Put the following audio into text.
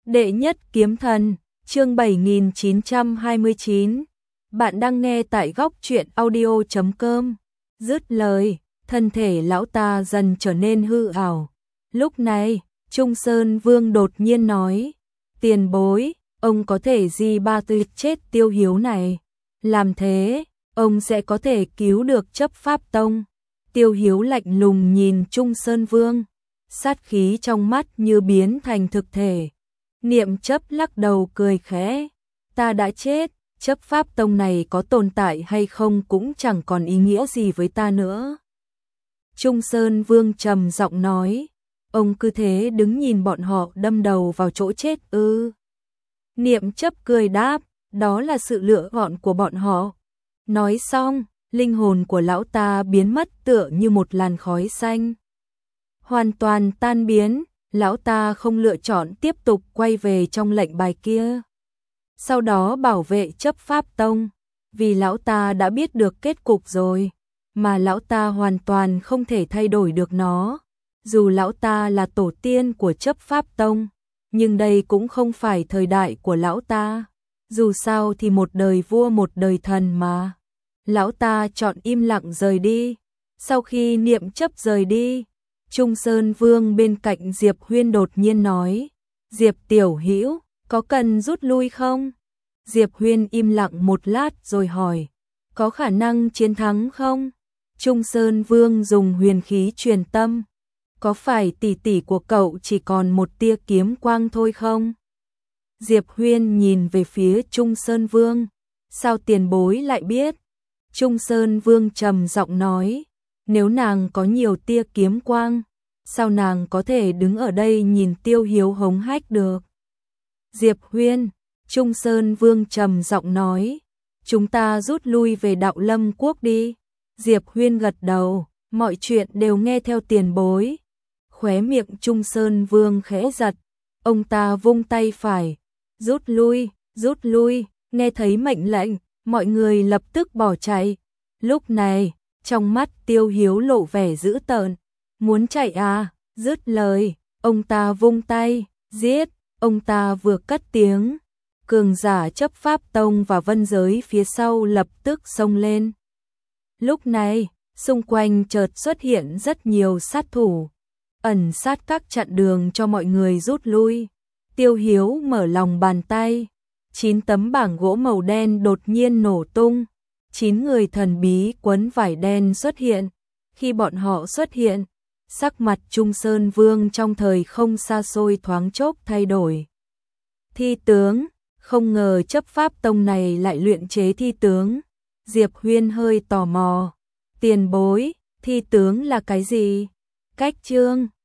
Đệ nhất kiếm thần, chương 7929. Bạn đang nghe tại góc truyện audio.com. Dứt lời, thân thể lão ta dần trở nên hư ảo. Lúc này, Trung Sơn Vương đột nhiên nói: "Tiền bối, ông có thể di ba tuyệt chết Tiêu Hiếu này. Làm thế, ông sẽ có thể cứu được Chấp Pháp Tông." Tiêu Hiếu lạnh lùng nhìn Trung Sơn Vương, sát khí trong mắt như biến thành thực thể. Niệm Chấp lắc đầu cười khẽ: "Ta đã chết, Chấp Pháp Tông này có tồn tại hay không cũng chẳng còn ý nghĩa gì với ta nữa." Trung Sơn Vương trầm giọng nói: "Ông cứ thế đứng nhìn bọn họ đâm đầu vào chỗ chết ư?" Niệm Chấp cười đáp: "Đó là sự lựa chọn của bọn họ." Nói xong, linh hồn của lão ta biến mất tựa như một làn khói xanh. Hoàn toàn tan biến, lão ta không lựa chọn tiếp tục quay về trong lệnh bài kia. Sau đó bảo vệ Chấp Pháp Tông, vì lão ta đã biết được kết cục rồi, mà lão ta hoàn toàn không thể thay đổi được nó. Dù lão ta là tổ tiên của Chấp Pháp Tông, nhưng đây cũng không phải thời đại của lão ta. Dù sao thì một đời vua một đời thần mà. Lão ta chọn im lặng rời đi. Sau khi Niệm Chấp rời đi, Trung Sơn Vương bên cạnh Diệp Huyên đột nhiên nói: "Diệp tiểu hữu, có cần rút lui không?" Diệp Huyên im lặng một lát rồi hỏi: "Có khả năng chiến thắng không?" Trung Sơn Vương dùng huyền khí truyền tâm: "Có phải tỷ tỷ của cậu chỉ còn một tia kiếm quang thôi không?" Diệp Huyên nhìn về phía Trung Sơn Vương: "Sao tiền bối lại biết?" Trung Sơn Vương trầm giọng nói: "Nếu nàng có nhiều tia kiếm quang, sao nàng có thể đứng ở đây nhìn Tiêu Hiếu hống hách được?" Diệp Huyên, Trung Sơn Vương trầm giọng nói: "Chúng ta rút lui về Đạo Lâm Quốc đi." Diệp Huyên gật đầu: "Mọi chuyện đều nghe theo tiền bối." Khóe miệng Trung Sơn Vương khẽ giật, ông ta vung tay phải: "Rút lui, rút lui." Nghe thấy mệnh lệnh, mọi người lập tức bỏ chạy. Lúc này, trong mắt Tiêu Hiếu lộ vẻ dữ tợn: "Muốn chạy à?" Dứt lời, ông ta vung tay: "Giết!" Ông ta vừa cất tiếng, cường giả Chấp Pháp Tông và Vân Giới phía sau lập tức xông lên. Lúc này, xung quanh chợt xuất hiện rất nhiều sát thủ, ẩn sát các chặn đường cho mọi người rút lui. Tiêu Hiếu mở lòng bàn tay, 9 tấm bảng gỗ màu đen đột nhiên nổ tung. 9 người thần bí quấn vải đen xuất hiện. Khi bọn họ xuất hiện, sắc mặt Trung Sơn Vương trong thời không xa xôi thoáng chốc thay đổi. Thi tướng, không ngờ Chấp Pháp Tông này lại luyện chế thi tướng. Diệp Huyên hơi tò mò: "Tiền bối, thi tướng là cái gì?" Cách chương